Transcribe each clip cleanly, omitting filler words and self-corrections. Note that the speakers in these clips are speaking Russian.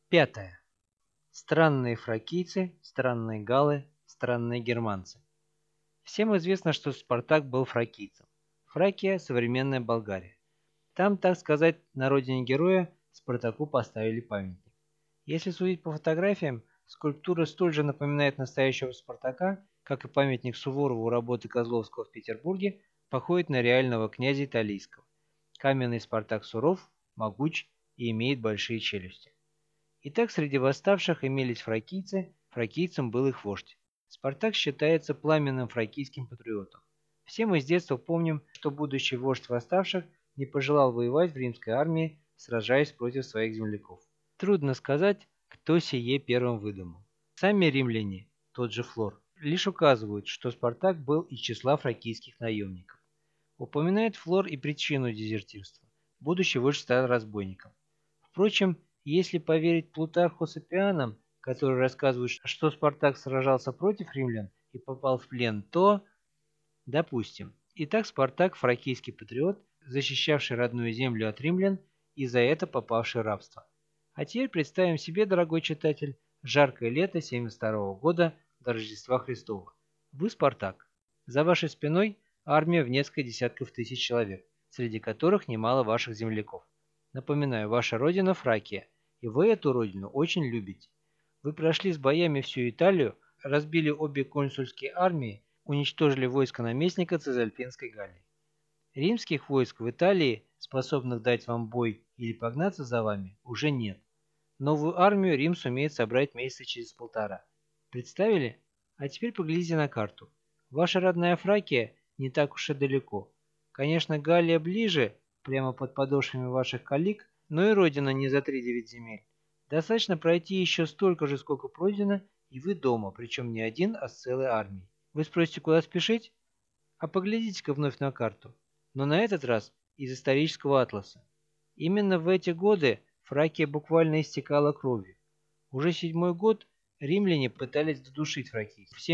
Пятое. Странные фракийцы, странные галлы, странные германцы. Всем известно, что Спартак был фракийцем. Фракия – современная Болгария. Там, так сказать, на родине героя Спартаку поставили памятник. Если судить по фотографиям, скульптура столь же напоминает настоящего Спартака, как и памятник Суворову работы Козловского в Петербурге походит на реального князя Италийского. Каменный Спартак суров, могуч и имеет большие челюсти. Итак, среди восставших имелись фракийцы, фракийцем был их вождь. Спартак считается пламенным фракийским патриотом. Все мы с детства помним, что будущий вождь восставших не пожелал воевать в римской армии, сражаясь против своих земляков. Трудно сказать, кто сие первым выдумал. Сами римляне, тот же Флор, лишь указывают, что Спартак был из числа фракийских наемников. Упоминает Флор и причину дезертирства. Будущий вождь стал разбойником. Впрочем, если поверить Плутарху с Аппианом, которые рассказывают, что Спартак сражался против римлян и попал в плен, то, допустим, итак Спартак – фракийский патриот, защищавший родную землю от римлян и за это попавший в рабство. А теперь представим себе, дорогой читатель, жаркое лето 72 года до Рождества Христова. Вы Спартак. За вашей спиной армия в несколько десятков тысяч человек, среди которых немало ваших земляков. Напоминаю, ваша родина – Фракия, и вы эту родину очень любите. Вы прошли с боями всю Италию, разбили обе консульские армии, уничтожили войско наместника Цезальпинской Галлии. Римских войск в Италии, способных дать вам бой или погнаться за вами, уже нет. Новую армию Рим сумеет собрать месяца через полтора. Представили? А теперь поглядите на карту. Ваша родная Фракия не так уж и далеко. Конечно, Галлия ближе, прямо под подошвами ваших коллег, но и родина не за 3-9 земель. Достаточно пройти еще столько же, сколько пройдено, и вы дома, причем не один, а с целой армией. Вы спросите, куда спешить? А поглядите-ка вновь на карту. Но на этот раз из исторического атласа. Именно в эти годы Фракия буквально истекала кровью. Уже 7-й год римляне пытались додушить фракийцев. В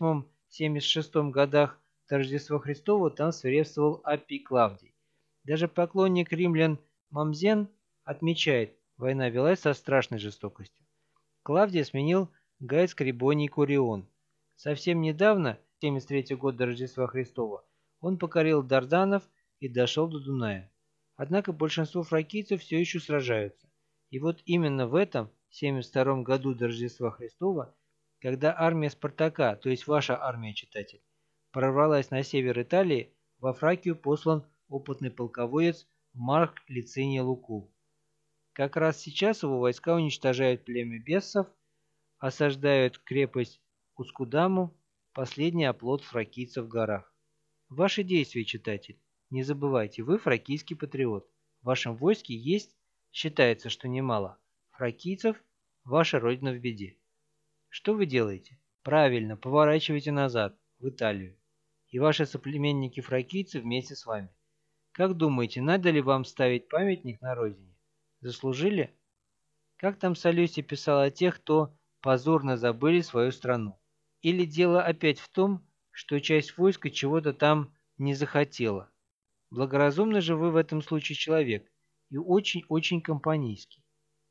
78-76 годах до Рождества Христова там свирепствовал Аппий Клавдий. Даже поклонник римлян Мамзен отмечает, война велась со страшной жестокостью. Клавдия сменил Гай Скрибоний Курион. Совсем недавно, 73 год до Рождества Христова, он покорил Дарданов и дошел до Дуная. Однако большинство фракийцев все еще сражаются. И вот именно в этом 72 году до Рождества Христова, когда армия Спартака, то есть ваша армия, читатель, прорвалась на север Италии, во Фракию послан опытный полководец Марк Лициний Лукул. Как раз сейчас его войска уничтожают племя бессов, осаждают крепость Кускудаму, последний оплот фракийцев в горах. Ваши действия, читатель. Не забывайте, вы фракийский патриот. В вашем войске есть, считается, что немало, фракийцев, ваша родина в беде. Что вы делаете? Правильно, поворачивайте назад, в Италию. И ваши соплеменники-фракийцы вместе с вами. Как думаете, надо ли вам ставить памятник на родине? Заслужили? Как там Солюсий писал о тех, кто позорно забыли свою страну? Или дело опять в том, что часть войска чего-то там не захотела? Благоразумный же вы в этом случае человек и очень-очень компанейский.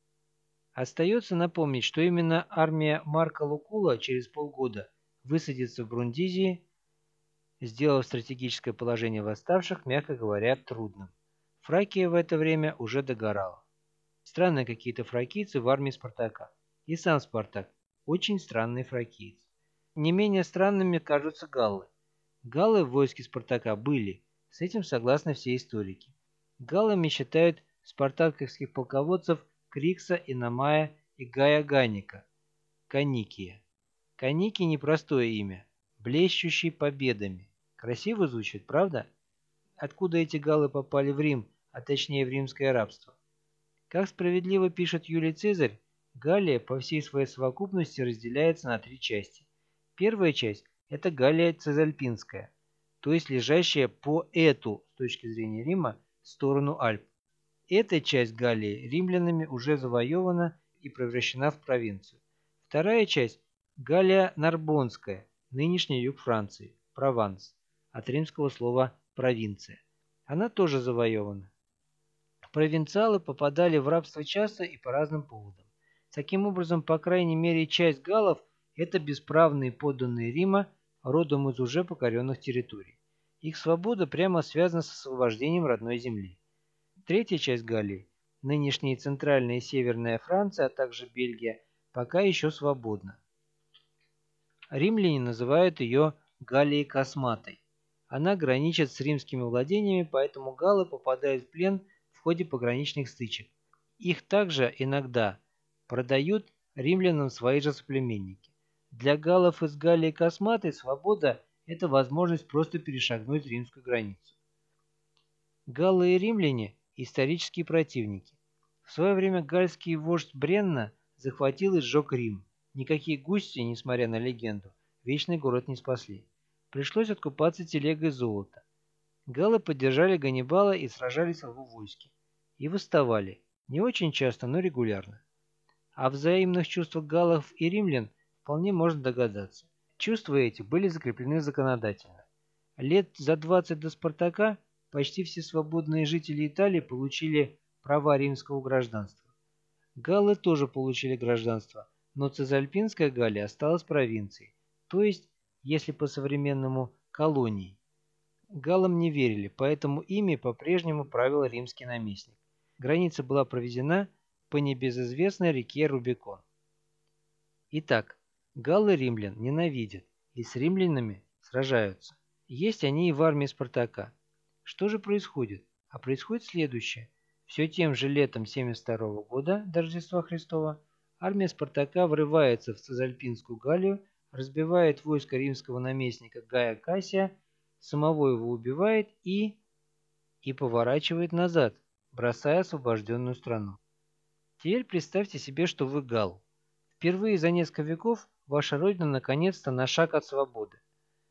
Остается напомнить, что именно армия Марка Лукула через полгода высадится в Брундизии, сделав стратегическое положение восставших, мягко говоря, трудным. Фракия в это время уже догорала. Странные какие-то фракийцы в армии Спартака. И сам Спартак – очень странный фракиец. Не менее странными кажутся галлы. Галлы в войске Спартака были, с этим согласны все историки. Галлами считают спартаковских полководцев Крикса, Иномая и Гая Ганника – Каникия. Каникий – непростое имя, блещущий победами. Красиво звучит, правда? Откуда эти галлы попали в Рим, а точнее в римское рабство? Как справедливо пишет Юлий Цезарь, Галлия по всей своей совокупности разделяется на 3 части. Первая часть – это Галлия Цезальпинская, то есть лежащая по эту, с точки зрения Рима, сторону Альп. Эта часть Галлии римлянами уже завоевана и превращена в провинцию. Вторая часть – Галлия Нарбонская, нынешний юг Франции, Прованс, от римского слова «провинция». Она тоже завоевана. Провинциалы попадали в рабство часто и по разным поводам. Таким образом, по крайней мере, часть галлов – это бесправные подданные Рима, родом из уже покоренных территорий. Их свобода прямо связана с освобождением родной земли. Третья часть Галлии, нынешняя центральная и северная Франция, а также Бельгия, пока еще свободна. Римляне называют ее Галлией Косматой. Она граничит с римскими владениями, поэтому галлы попадают в плен в ходе пограничных стычек. Их также иногда продают римлянам свои же соплеменники. Для галлов из Галлии Косматой свобода – это возможность просто перешагнуть римскую границу. Галлы и римляне – исторические противники. В свое время гальский вождь Бренна захватил и сжег Рим. Никакие густи, несмотря на легенду, вечный город не спасли. Пришлось откупаться телегой золота. Галлы поддержали Ганнибала и сражались в его войске. И восставали. Не очень часто, но регулярно. О взаимных чувствах галлов и римлян вполне можно догадаться. Чувства эти были закреплены законодательно. Лет за 20 до Спартака почти все свободные жители Италии получили права римского гражданства. Галлы тоже получили гражданство, но Цезальпинская Галлия осталась провинцией, то есть, если по-современному, колонией. Галлам не верили, поэтому ими по-прежнему правил римский наместник. Граница была проведена по небезызвестной реке Рубикон. Итак, галлы римлян ненавидят и с римлянами сражаются. Есть они и в армии Спартака. Что же происходит? А происходит следующее. Все тем же летом 72 года до Рождества Христова армия Спартака врывается в Цезальпинскую Галлию, разбивает войско римского наместника Гая Кассия, самого его убивает и поворачивает назад, бросая освобожденную страну. Теперь представьте себе, что вы галл. Впервые за несколько веков ваша родина наконец-то на шаг от свободы.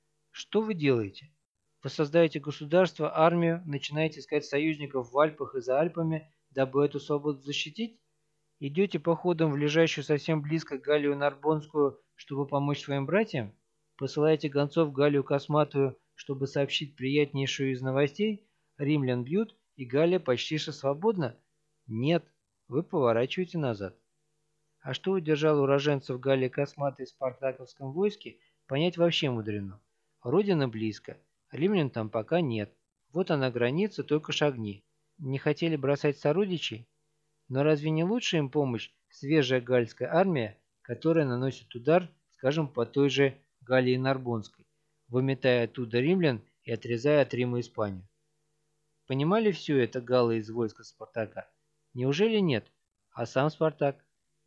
Что вы делаете? Вы создаете государство, армию, начинаете искать союзников в Альпах и за Альпами, дабы эту свободу защитить? Идете походом в лежащую совсем близко Галлию Нарбонскую, чтобы помочь своим братьям? Посылаете гонцов в Галлию Косматую, чтобы сообщить приятнейшую из новостей? Римлян бьют, и Галлия почти что свободна? Нет, вы поворачиваете назад. А что удержало уроженцев Галлии Косматой в спартаковском войске, понять вообще мудрено. Родина близко, римлян там пока нет. Вот она граница, только шагни. Не хотели бросать сородичей? Но разве не лучше им помощь свежая гальская армия, которая наносит удар, скажем, по той же Галлии Нарбонской, выметая оттуда римлян и отрезая от Рима Испанию? Понимали все это галлы из войска Спартака? Неужели нет? А сам Спартак?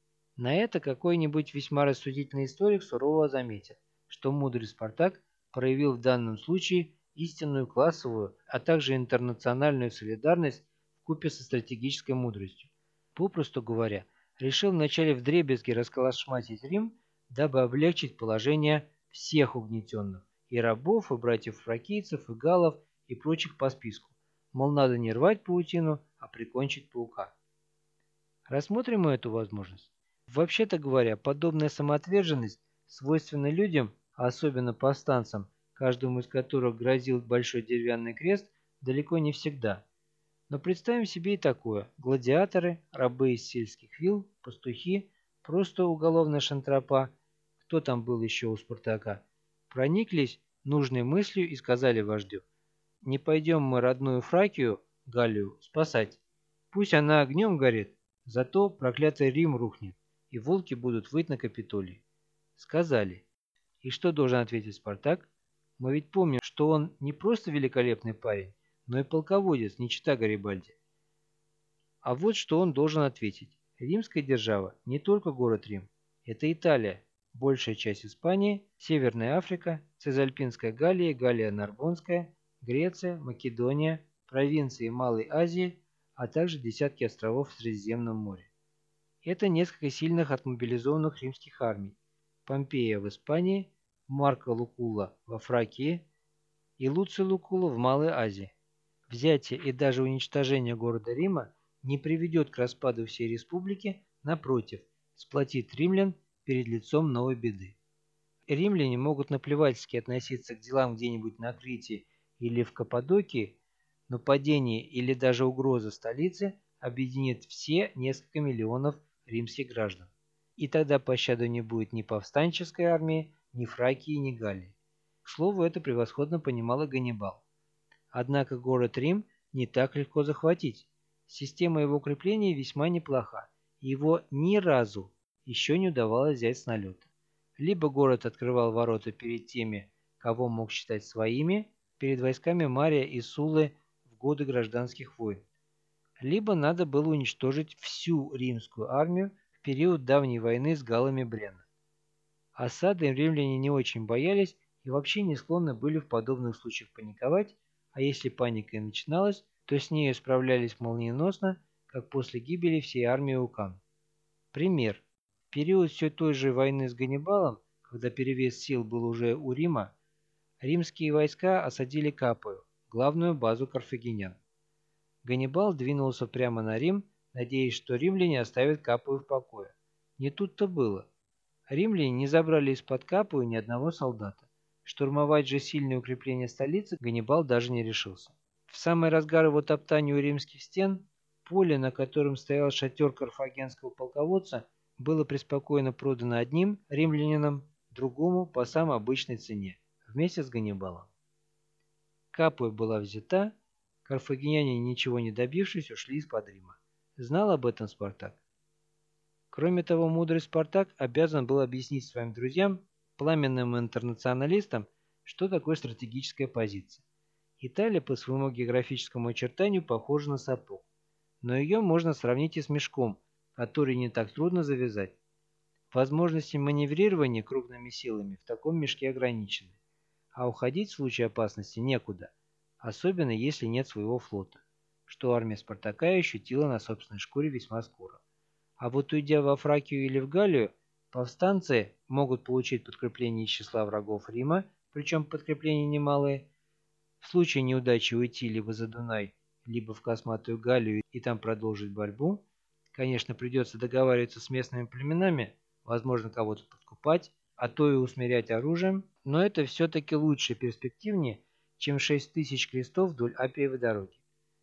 На это какой-нибудь весьма рассудительный историк сурово заметит, что мудрый Спартак проявил в данном случае истинную классовую, а также интернациональную солидарность вкупе со стратегической мудростью. Попросту говоря, решил вначале вдребезги расколошматить Рим, дабы облегчить положение всех угнетенных, и рабов, и братьев-фракийцев, и галлов, и прочих по списку. Мол, надо не рвать паутину, а прикончить паука. Рассмотрим мы эту возможность. Вообще-то говоря, подобная самоотверженность свойственна людям, а особенно повстанцам, каждому из которых грозил большой деревянный крест, далеко не всегда. Но представим себе и такое. Гладиаторы, рабы из сельских вилл, пастухи, просто уголовная шантропа, кто там был еще у Спартака, прониклись нужной мыслью и сказали вождю: «Не пойдем мы родную Фракию, Галлию, спасать. Пусть она огнем горит, зато проклятый Рим рухнет, и волки будут выть на Капитолии». Сказали. И что должен ответить Спартак? Мы ведь помним, что он не просто великолепный парень, но и полководец, не чита Гарибальди. А вот что он должен ответить. Римская держава не только город Рим. Это Италия, большая часть Испании, Северная Африка, Цезальпинская Галлия, Галлия Нарбонская, Греция, Македония, провинции Малой Азии, а также десятки островов в Средиземном море. Это несколько сильных отмобилизованных римских армий. Помпея в Испании, Марко Лукула во Фракии и Луций Лукула в Малой Азии. Взятие и даже уничтожение города Рима не приведет к распаду всей республики, напротив, сплотит римлян перед лицом новой беды. Римляне могут наплевательски относиться к делам где-нибудь на Крите или в Каппадокии, но падение или даже угроза столицы объединит все несколько миллионов римских граждан. и тогда пощады не будет ни повстанческой армии, ни Фракии, ни Галлии. К слову, это превосходно понимал и Ганнибал. Однако город Рим не так легко захватить. Система его укреплений весьма неплоха, и его ни разу еще не удавалось взять с налета. Либо город открывал ворота перед теми, кого мог считать своими, перед войсками Мария и Суллы в годы гражданских войн, либо надо было уничтожить всю римскую армию в период давней войны с галлами Бренна. Осады римляне не очень боялись и вообще не склонны были в подобных случаях паниковать, а если паника и начиналась, то с нею справлялись молниеносно, как после гибели всей армии у Кан. Пример. В период все той же войны с Ганнибалом, когда перевес сил был уже у Рима, римские войска осадили Капую, главную базу карфагенян. Ганнибал двинулся прямо на Рим, надеясь, что римляне оставят Капую в покое. Не тут-то было. Римляне не забрали из-под Капую ни одного солдата. Штурмовать же сильные укрепления столицы Ганнибал даже не решился. В самый разгар его топтания у римских стен поле, на котором стоял шатер карфагенского полководца, было преспокойно продано одним римлянином, другому по самой обычной цене, вместе с Ганнибалом. Капуя была взята, карфагеняне, ничего не добившись, ушли из-под Рима. Знал об этом Спартак? Кроме того, мудрый Спартак обязан был объяснить своим друзьям, пламенным интернационалистам, что такое стратегическая позиция. Италия по своему географическому очертанию похожа на сапог, но ее можно сравнить и с мешком, который не так трудно завязать. Возможности маневрирования крупными силами в таком мешке ограничены, а уходить в случае опасности некуда, особенно если нет своего флота, что армия Спартака ощутила на собственной шкуре весьма скоро. А вот уйдя во Фракию или в Галлию, повстанцы могут получить подкрепление из числа врагов Рима, причем подкрепления немалые. В случае неудачи уйти либо за Дунай, либо в Косматую Галлию и там продолжить борьбу. Конечно, придется договариваться с местными племенами, возможно, кого-то подкупать, а то и усмирять оружием, но это все-таки лучше и перспективнее, чем 6000 крестов вдоль Аппиевой дороги.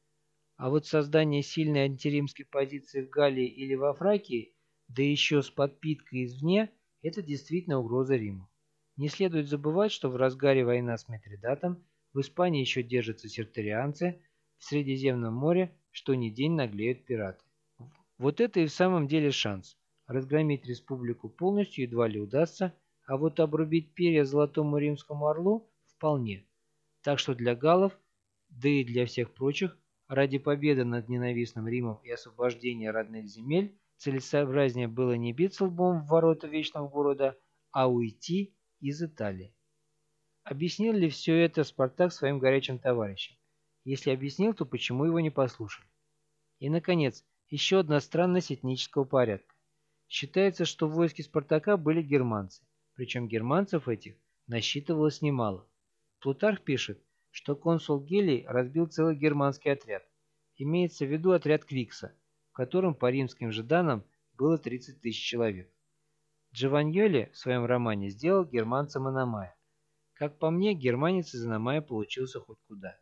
А вот создание сильной антиримской позиции в Галлии или во Фракии, да еще с подпиткой извне, это действительно угроза Риму. Не следует забывать, что в разгаре войны с Митридатом в Испании еще держатся серторианцы, в Средиземном море что ни день наглеют пираты. Вот это и в самом деле шанс. Разгромить республику полностью едва ли удастся, а вот обрубить перья Золотому Римскому Орлу вполне. Так что для галлов, да и для всех прочих, ради победы над ненавистным Римом и освобождения родных земель, целесообразнее было не биться лбом в ворота Вечного Города, а уйти из Италии. Объяснил ли все это Спартак своим горячим товарищам? Если объяснил, то почему его не послушали? И, наконец, еще одна странность этнического порядка. Считается, что в войске Спартака были германцы, причем германцев этих насчитывалось немало. Плутарх пишет, что консул Гелий разбил целый германский отряд. Имеется в виду отряд Квикса, в котором по римским же данным было 30 000 человек. Джованьоли в своем романе сделал германцем Аномая. Как по мне, германец из Аномая получился хоть куда.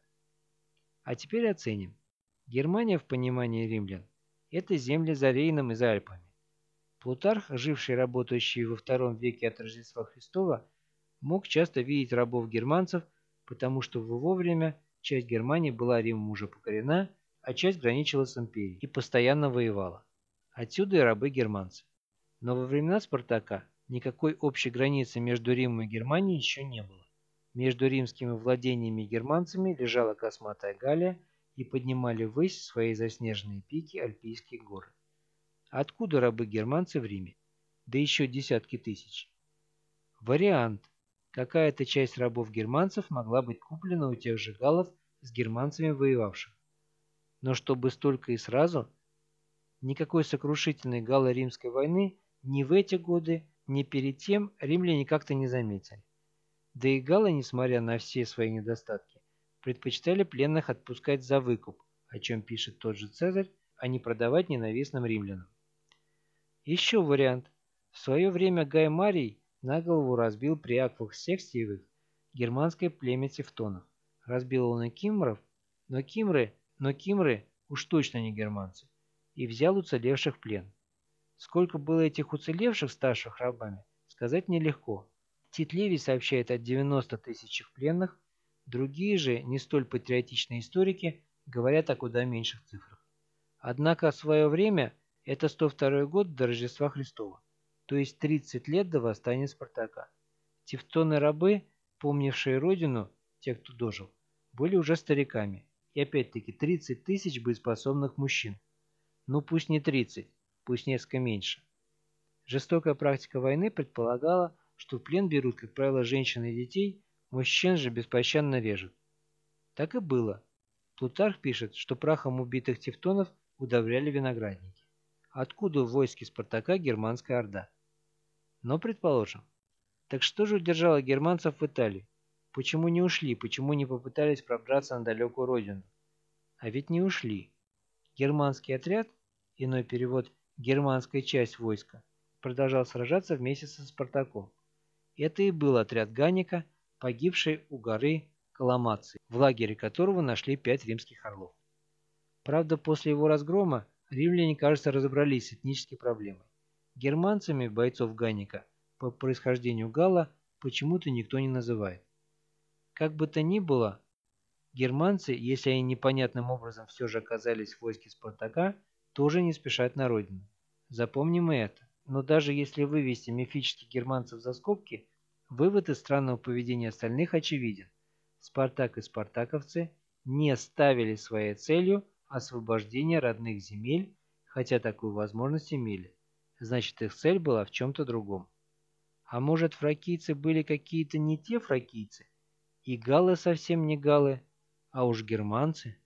А теперь оценим. Германия в понимании римлян – это земли за Рейном и за Альпами. Плутарх, живший и работающий во II веке от Рождества Христова, мог часто видеть рабов-германцев, потому что в его время часть Германии была Римом уже покорена, а часть граничила с империей и постоянно воевала. Отсюда и рабы-германцы. Но во времена Спартака никакой общей границы между Римом и Германией еще не было. Между римскими владениями и германцами лежала Косматая Галлия и поднимали ввысь свои заснеженные пики Альпийские горы. Откуда рабы-германцы в Риме? Да еще десятки тысяч. Вариант. Какая-то часть рабов-германцев могла быть куплена у тех же галлов с германцами воевавших. Но чтобы столько и сразу, никакой сокрушительной галло-римской войны ни в эти годы, ни перед тем римляне как-то не заметили. Да и галлы, несмотря на все свои недостатки, предпочитали пленных отпускать за выкуп, о чем пишет тот же Цезарь, а не продавать ненавистным римлянам. Еще вариант. В свое время Гай Марий на голову разбил при аквах Секстиевых германское племя тевтонов. Разбил он и кимров, но кимры уж точно не германцы, и взял уцелевших в плен. Сколько было этих уцелевших, ставших рабами, сказать нелегко. Тит Ливий сообщает о 90 тысячах пленных, другие же, не столь патриотичные историки, говорят о куда меньших цифрах. Однако в свое время это 102 год до Рождества Христова, то есть 30 лет до восстания Спартака. Тевтоны-рабы, помнившие родину, те, кто дожил, были уже стариками. И опять-таки 30 тысяч боеспособных мужчин. Ну пусть не 30, пусть несколько меньше. Жестокая практика войны предполагала, что в плен берут, как правило, женщин и детей, мужчин же беспощадно режут. Так и было. Плутарх пишет, что прахом убитых тевтонов удобряли виноградники. Откуда в войске Спартака германская орда? Но предположим. Так что же удержало германцев в Италии? Почему не ушли, почему не попытались пробраться на далекую родину? А ведь не ушли. Германский отряд, иной перевод «германская часть войска», продолжал сражаться вместе со Спартаком. Это и был отряд Ганника, погибший у горы Каламации, в лагере которого нашли 5 римских орлов. Правда, после его разгрома римляне, кажется, разобрались с этнической проблемой. Германцами бойцов Ганника по происхождению галла почему-то никто не называет. Как бы то ни было, германцы, если они непонятным образом все же оказались в войске Спартака, тоже не спешат на родину. Запомним и это. Но даже если вывести мифических германцев за скобки, вывод из странного поведения остальных очевиден. Спартак и спартаковцы не ставили своей целью освобождение родных земель, хотя такую возможность имели. Значит, их цель была в чем-то другом. А может, фракийцы были какие-то не те фракийцы? И галлы совсем не галлы, а уж германцы?